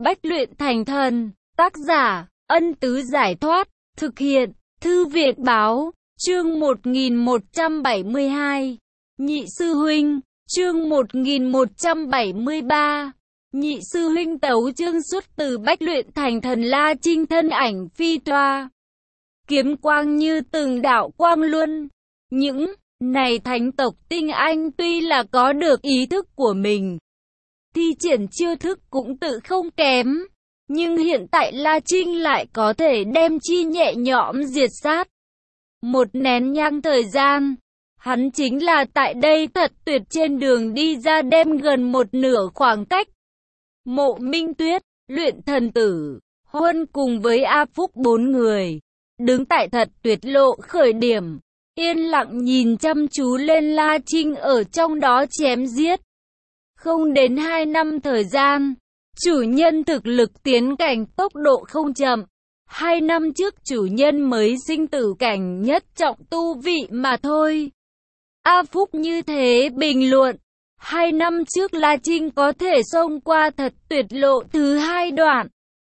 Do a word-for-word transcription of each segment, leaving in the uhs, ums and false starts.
Bách luyện thành thần. Tác giả, Ân Tứ Giải Thoát. Thực hiện, Thư Viện Báo. Chương một nghìn một trăm bảy mươi hai. Nhị sư huynh. Chương một nghìn một trăm bảy mươi ba. Nhị sư huynh tấu chương xuất từ Bách luyện thành thần. La Trinh thân ảnh phi toa, kiếm quang như từng đạo quang luân. Những này thánh tộc tinh anh tuy là có được ý thức của mình, thi triển chiêu thức cũng tự không kém, nhưng hiện tại La Trinh lại có thể đem chi nhẹ nhõm diệt sát. Một nén nhang thời gian, hắn chính là tại đây thật tuyệt trên đường đi ra đem gần một nửa khoảng cách. Mộ Minh Tuyết, Luyện Thần Tử, Huân cùng với A Phúc bốn người, đứng tại thật tuyệt lộ khởi điểm, yên lặng nhìn chăm chú lên La Trinh ở trong đó chém giết. Không đến hai năm thời gian, chủ nhân thực lực tiến cảnh tốc độ không chậm. Hai năm trước chủ nhân mới sinh tử cảnh nhất trọng tu vị mà thôi. A Phúc như thế bình luận. Hai năm trước La Trinh có thể xông qua thật tuyệt lộ thứ hai đoạn,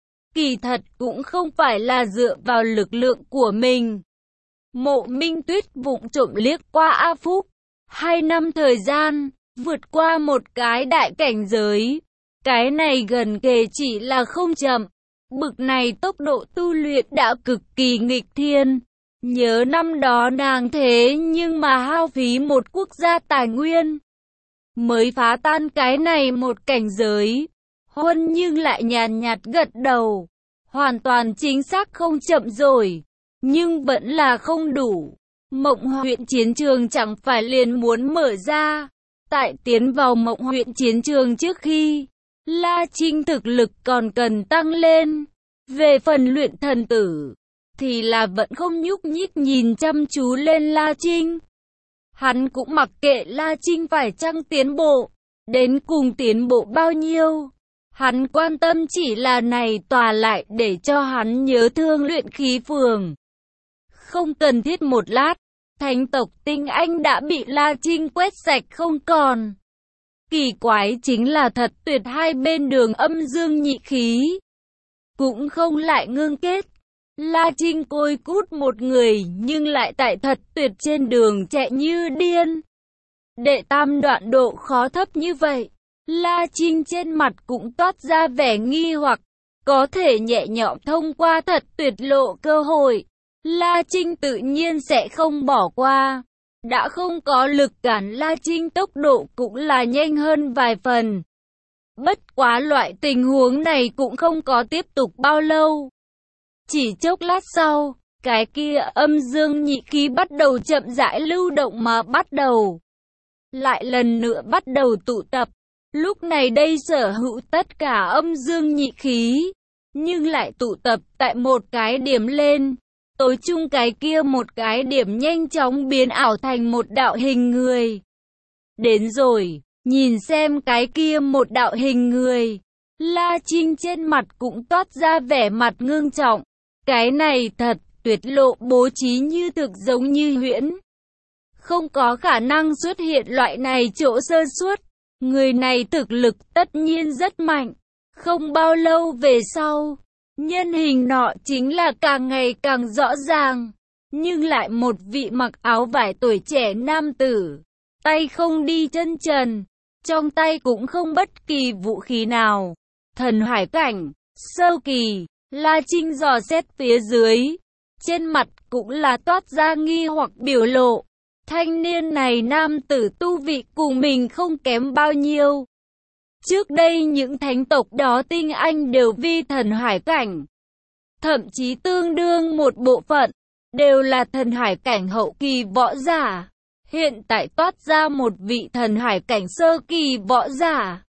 kỳ thật cũng không phải là dựa vào lực lượng của mình. Mộ Minh Tuyết vụng trộm liếc qua A Phúc. Hai năm thời gian, vượt qua một cái đại cảnh giới. Cái này gần kề chỉ là không chậm. Bực này tốc độ tu luyện đã cực kỳ nghịch thiên. Nhớ năm đó nàng thế nhưng mà hao phí một quốc gia tài nguyên, mới phá tan cái này một cảnh giới. Huân nhưng lại nhàn nhạt gật đầu. Hoàn toàn chính xác không chậm rồi, nhưng vẫn là không đủ. Mộng huyện chiến trường chẳng phải liền muốn mở ra. Tại tiến vào mộng huyện chiến trường trước khi, La Trinh thực lực còn cần tăng lên. Về phần Luyện Thần Tử, thì là vẫn không nhúc nhích nhìn chăm chú lên La Trinh. Hắn cũng mặc kệ La Trinh phải chăng tiến bộ, đến cùng tiến bộ bao nhiêu. Hắn quan tâm chỉ là này tòa lại để cho hắn nhớ thương luyện khí phường. Không cần thiết một lát, thánh tộc tinh anh đã bị La Trinh quét sạch không còn. Kỳ quái chính là thật tuyệt hai bên đường âm dương nhị khí cũng không lại ngưng kết. La Trinh côi cút một người nhưng lại tại thật tuyệt trên đường chạy như điên. Đệ tam đoạn độ khó thấp như vậy, La Trinh trên mặt cũng toát ra vẻ nghi hoặc. Có thể nhẹ nhõm thông qua thật tuyệt lộ cơ hội, La Trinh tự nhiên sẽ không bỏ qua. Đã không có lực cản, La Trinh tốc độ cũng là nhanh hơn vài phần. Bất quá loại tình huống này cũng không có tiếp tục bao lâu. Chỉ chốc lát sau, cái kia âm dương nhị khí bắt đầu chậm rãi lưu động mà bắt đầu lại lần nữa bắt đầu tụ tập. Lúc này đây sở hữu tất cả âm dương nhị khí, nhưng lại tụ tập tại một cái điểm lên. Tối chung cái kia một cái điểm nhanh chóng biến ảo thành một đạo hình người. Đến rồi, nhìn xem cái kia một đạo hình người, La Trinh trên mặt cũng toát ra vẻ mặt ngưng trọng. Cái này thật tuyệt lộ bố trí như thực giống như huyễn. Không có khả năng xuất hiện loại này chỗ sơ suất. Người này thực lực tất nhiên rất mạnh. Không bao lâu về sau, nhân hình nọ chính là càng ngày càng rõ ràng. Nhưng lại một vị mặc áo vải tuổi trẻ nam tử, tay không đi chân trần, trong tay cũng không bất kỳ vũ khí nào. Thần hải cảnh, sơ kỳ. La Trinh dò xét phía dưới, trên mặt cũng là toát ra nghi hoặc biểu lộ. Thanh niên này nam tử tu vị cùng mình không kém bao nhiêu. Trước đây những thánh tộc đó tinh anh đều vi thần hải cảnh, thậm chí tương đương một bộ phận, đều là thần hải cảnh hậu kỳ võ giả. Hiện tại toát ra một vị thần hải cảnh sơ kỳ võ giả,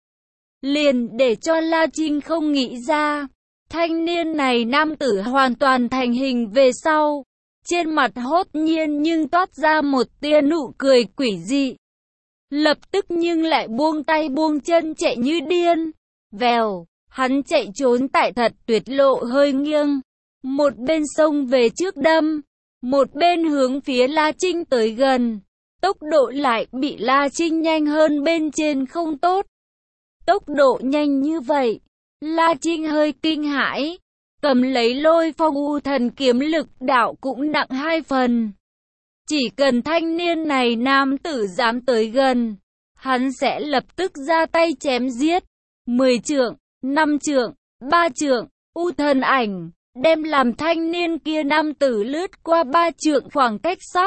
liền để cho La Trinh không nghĩ ra. Thanh niên này nam tử hoàn toàn thành hình về sau, trên mặt hốt nhiên nhưng toát ra một tia nụ cười quỷ dị. Lập tức nhưng lại buông tay buông chân chạy như điên. Vèo, hắn chạy trốn tại thật tuyệt lộ hơi nghiêng. Một bên sông về trước đâm, một bên hướng phía La Trinh tới gần. Tốc độ lại bị La Trinh nhanh hơn bên trên không tốt. Tốc độ nhanh như vậy, La Trinh hơi kinh hãi, cầm lấy Lôi Phong U Thần kiếm, lực đạo cũng nặng hai phần. Chỉ cần thanh niên này nam tử dám tới gần, hắn sẽ lập tức ra tay chém giết. Mười trượng, năm trượng, ba trượng, U Thần ảnh đem làm thanh niên kia nam tử lướt qua ba trượng khoảng cách sắp.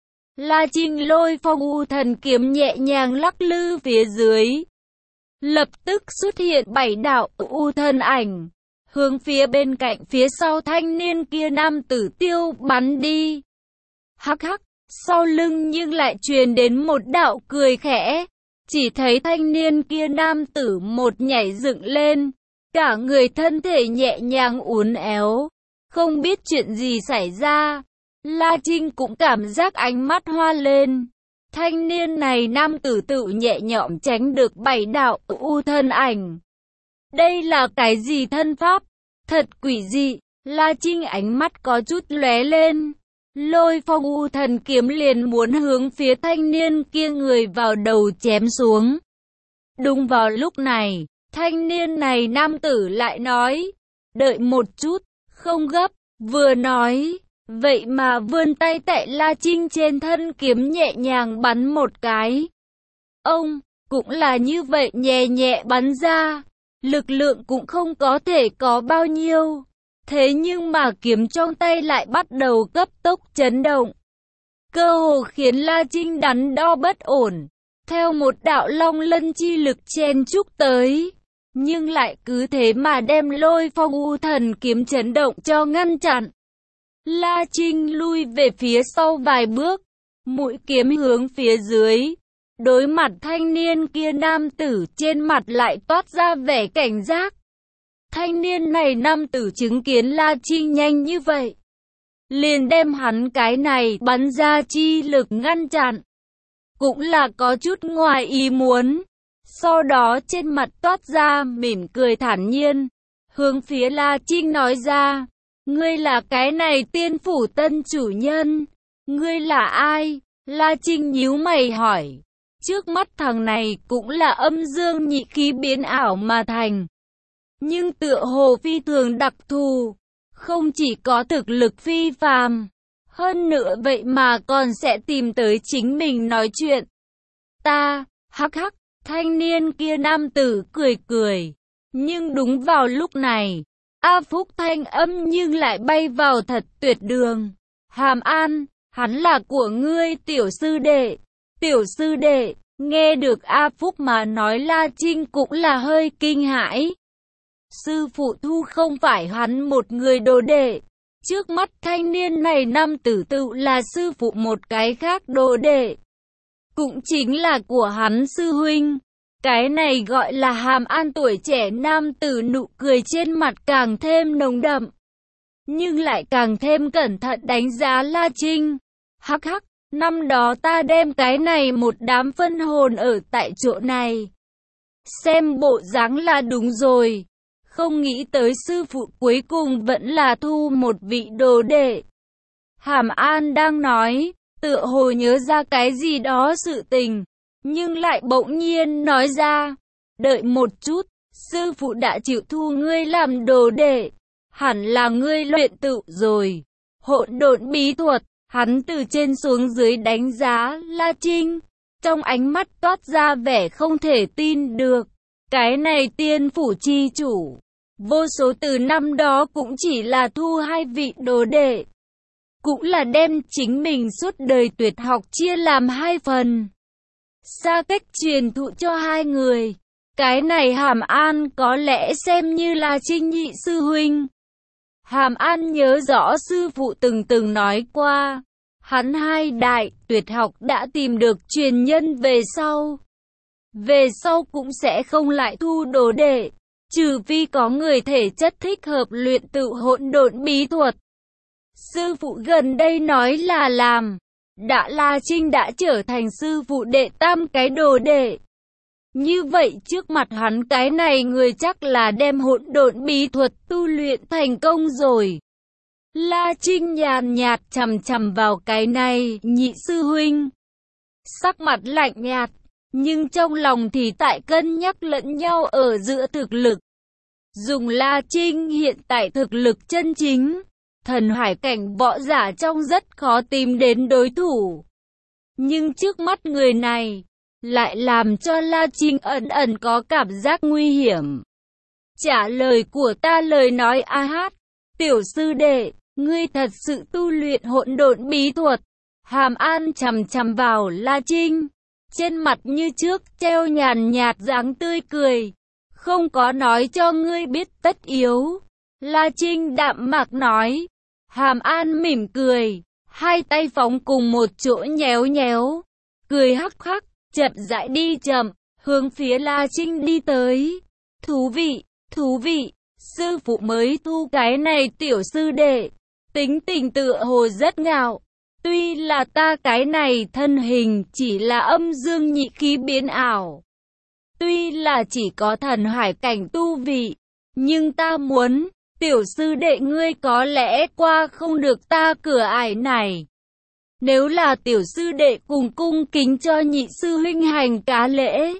La Trinh Lôi Phong U Thần kiếm nhẹ nhàng lắc lư phía dưới, lập tức xuất hiện bảy đạo U Thần ảnh, hướng phía bên cạnh phía sau thanh niên kia nam tử tiêu bắn đi. Hắc hắc, sau lưng nhưng lại truyền đến một đạo cười khẽ, chỉ thấy thanh niên kia nam tử một nhảy dựng lên, cả người thân thể nhẹ nhàng uốn éo, không biết chuyện gì xảy ra. La Trinh cũng cảm giác ánh mắt hoa lên. Thanh niên này nam tử tự nhẹ nhõm tránh được bảy đạo U Thần ảnh. Đây là cái gì thân pháp? Thật quỷ dị. La Trinh ánh mắt có chút lóe lên. Lôi Phong U Thần kiếm liền muốn hướng phía thanh niên kia người vào đầu chém xuống. Đúng vào lúc này, thanh niên này nam tử lại nói, đợi một chút, không gấp. Vừa nói, vậy mà vươn tay tại La Trinh trên thân kiếm nhẹ nhàng bắn một cái. Ông, cũng là như vậy, nhẹ nhẹ bắn ra, lực lượng cũng không có thể có bao nhiêu. Thế nhưng mà kiếm trong tay lại bắt đầu cấp tốc chấn động, cơ hồ khiến La Trinh đắn đo bất ổn. Theo một đạo long lân chi lực chen chúc tới, nhưng lại cứ thế mà đem Lôi Phong U Thần kiếm chấn động cho ngăn chặn. La Trinh lui về phía sau vài bước, mũi kiếm hướng phía dưới. Đối mặt thanh niên kia nam tử, trên mặt lại toát ra vẻ cảnh giác. Thanh niên này nam tử chứng kiến La Trinh nhanh như vậy, liền đem hắn cái này bắn ra chi lực ngăn chặn, cũng là có chút ngoài ý muốn. Sau đó trên mặt toát ra mỉm cười thản nhiên, hướng phía La Trinh nói ra, ngươi là cái này tiên phủ tân chủ nhân, ngươi là ai? La Trinh nhíu mày hỏi. Trước mắt thằng này cũng là âm dương nhị khí biến ảo mà thành, nhưng tựa hồ phi thường đặc thù, không chỉ có thực lực phi phàm, hơn nữa vậy mà còn sẽ tìm tới chính mình nói chuyện. Ta, hắc hắc, thanh niên kia nam tử cười cười, nhưng đúng vào lúc này, A Phúc thanh âm nhưng lại bay vào thật tuyệt đường. Hàm An, hắn là của ngươi tiểu sư đệ. Tiểu sư đệ, nghe được A Phúc mà nói, La Trinh cũng là hơi kinh hãi. Sư phụ thu không phải hắn một người đồ đệ. Trước mắt thanh niên này nam tử tự là sư phụ một cái khác đồ đệ, cũng chính là của hắn sư huynh. Cái này gọi là Hàm An. Tuổi trẻ nam tử nụ cười trên mặt càng thêm nồng đậm, nhưng lại càng thêm cẩn thận đánh giá La Trinh. Hắc hắc, năm đó ta đem cái này một đám phân hồn ở tại chỗ này, xem bộ dáng là đúng rồi. Không nghĩ tới sư phụ cuối cùng vẫn là thu một vị đồ đệ. Hàm An đang nói, tựa hồ nhớ ra cái gì đó sự tình, nhưng lại bỗng nhiên nói ra, đợi một chút, sư phụ đã chịu thu ngươi làm đồ đệ, hẳn là ngươi luyện tự rồi. Hỗn độn bí thuật. Hắn từ trên xuống dưới đánh giá La Trinh, trong ánh mắt toát ra vẻ không thể tin được. Cái này tiên phủ chi chủ, vô số từ năm đó cũng chỉ là thu hai vị đồ đệ, cũng là đem chính mình suốt đời tuyệt học chia làm hai phần, xa cách truyền thụ cho hai người. Cái này Hàm An có lẽ xem như là Trinh nhị sư huynh. Hàm An nhớ rõ sư phụ từng từng nói qua, hắn hai đại tuyệt học đã tìm được truyền nhân về sau. Về sau cũng sẽ không lại thu đồ đệ, trừ phi có người thể chất thích hợp luyện tự hỗn độn bí thuật. Sư phụ gần đây nói là làm, đã La Trinh đã trở thành sư phụ đệ tam cái đồ đệ. Như vậy trước mặt hắn cái này người chắc là đem hỗn độn bí thuật tu luyện thành công rồi. La Trinh nhàn nhạt chằm chằm vào cái này nhị sư huynh, sắc mặt lạnh nhạt, nhưng trong lòng thì tại cân nhắc lẫn nhau ở giữa thực lực. Dùng La Trinh hiện tại thực lực chân chính, thần hải cảnh võ giả trong rất khó tìm đến đối thủ. Nhưng trước mắt người này, lại làm cho La Trinh ẩn ẩn có cảm giác nguy hiểm. Trả lời của ta lời nói a hát, tiểu sư đệ, ngươi thật sự tu luyện hỗn độn bí thuật. Hàm An chằm chằm vào La Trinh, trên mặt như trước treo nhàn nhạt dáng tươi cười, không có nói cho ngươi biết tất yếu. La Trinh đạm mạc nói. Hàm An mỉm cười, hai tay phóng cùng một chỗ nhéo nhéo, cười hắc hắc, chậm rãi đi chậm, hướng phía La Trinh đi tới. Thú vị, thú vị, sư phụ mới thu cái này tiểu sư đệ, tính tình tựa hồ rất ngạo. Tuy là ta cái này thân hình chỉ là âm dương nhị khí biến ảo, tuy là chỉ có thần hải cảnh tu vị, nhưng ta muốn, tiểu sư đệ ngươi có lẽ qua không được ta cửa ải này. Nếu là tiểu sư đệ cùng cung kính cho nhị sư huynh hành cá lễ,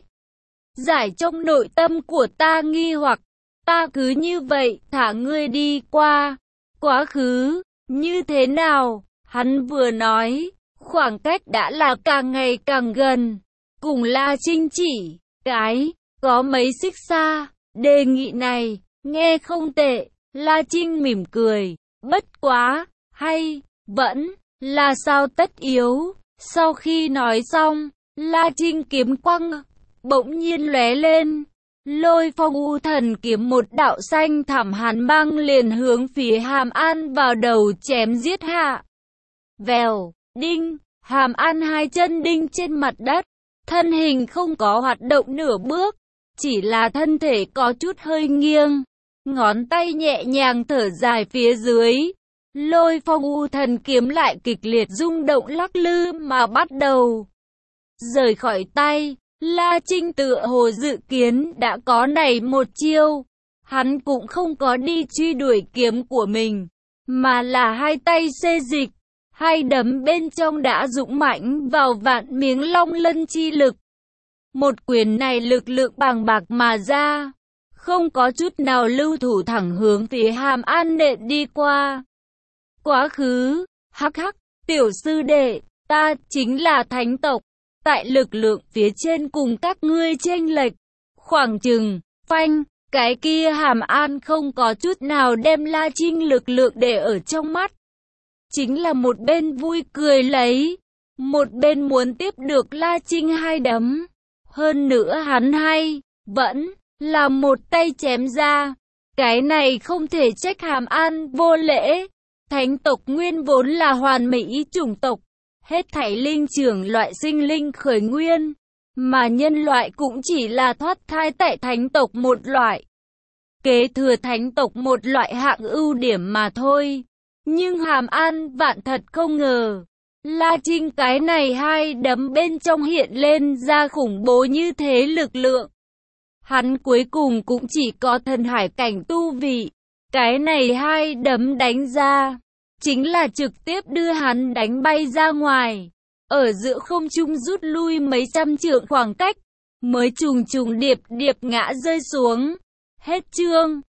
giải trong nội tâm của ta nghi hoặc, ta cứ như vậy thả ngươi đi qua. Quá khứ, như thế nào? Hắn vừa nói, khoảng cách đã là càng ngày càng gần, cùng La Trinh chỉ, cái, có mấy xích xa, đề nghị này, nghe không tệ. La Trinh mỉm cười, bất quá, hay, vẫn, là sao tất yếu. Sau khi nói xong, La Trinh kiếm quăng, bỗng nhiên lóe lên, lôi phong u thần kiếm một đạo xanh thẳm hàn băng liền hướng phía Hàm An vào đầu chém giết hạ. Vèo, đinh, Hàm An hai chân đinh trên mặt đất, thân hình không có hoạt động nửa bước, chỉ là thân thể có chút hơi nghiêng, ngón tay nhẹ nhàng thở dài phía dưới. Lôi phong u thần kiếm lại kịch liệt rung động lắc lư mà bắt đầu rời khỏi tay. La Trinh tựa hồ dự kiến đã có này một chiêu, hắn cũng không có đi truy đuổi kiếm của mình, mà là hai tay xê dịch, hai đấm bên trong đã dũng mãnh vào vạn miếng long lân chi lực. Một quyền này lực lượng bàng bạc mà ra, không có chút nào lưu thủ thẳng hướng phía Hàm An nện đi qua. Quá khứ, hắc hắc, tiểu sư đệ, ta chính là thánh tộc, tại lực lượng phía trên cùng các ngươi chênh lệch, khoảng chừng, phanh, cái kia Hàm An không có chút nào đem La Trinh lực lượng để ở trong mắt. Chính là một bên vui cười lấy, một bên muốn tiếp được La Trinh hai đấm. Hơn nữa hắn hay, vẫn, là một tay chém ra. Cái này không thể trách Hàm An vô lễ. Thánh tộc nguyên vốn là hoàn mỹ chủng tộc, hết thảy linh trưởng loại sinh linh khởi nguyên, mà nhân loại cũng chỉ là thoát thai tại thánh tộc một loại, kế thừa thánh tộc một loại hạng ưu điểm mà thôi. Nhưng Hàm An vạn thật không ngờ, La Trinh cái này hai đấm bên trong hiện lên ra khủng bố như thế lực lượng. Hắn cuối cùng cũng chỉ có thần hải cảnh tu vị. Cái này hai đấm đánh ra, chính là trực tiếp đưa hắn đánh bay ra ngoài, ở giữa không trung rút lui mấy trăm trượng khoảng cách, mới trùng trùng điệp điệp ngã rơi xuống. Hết chương.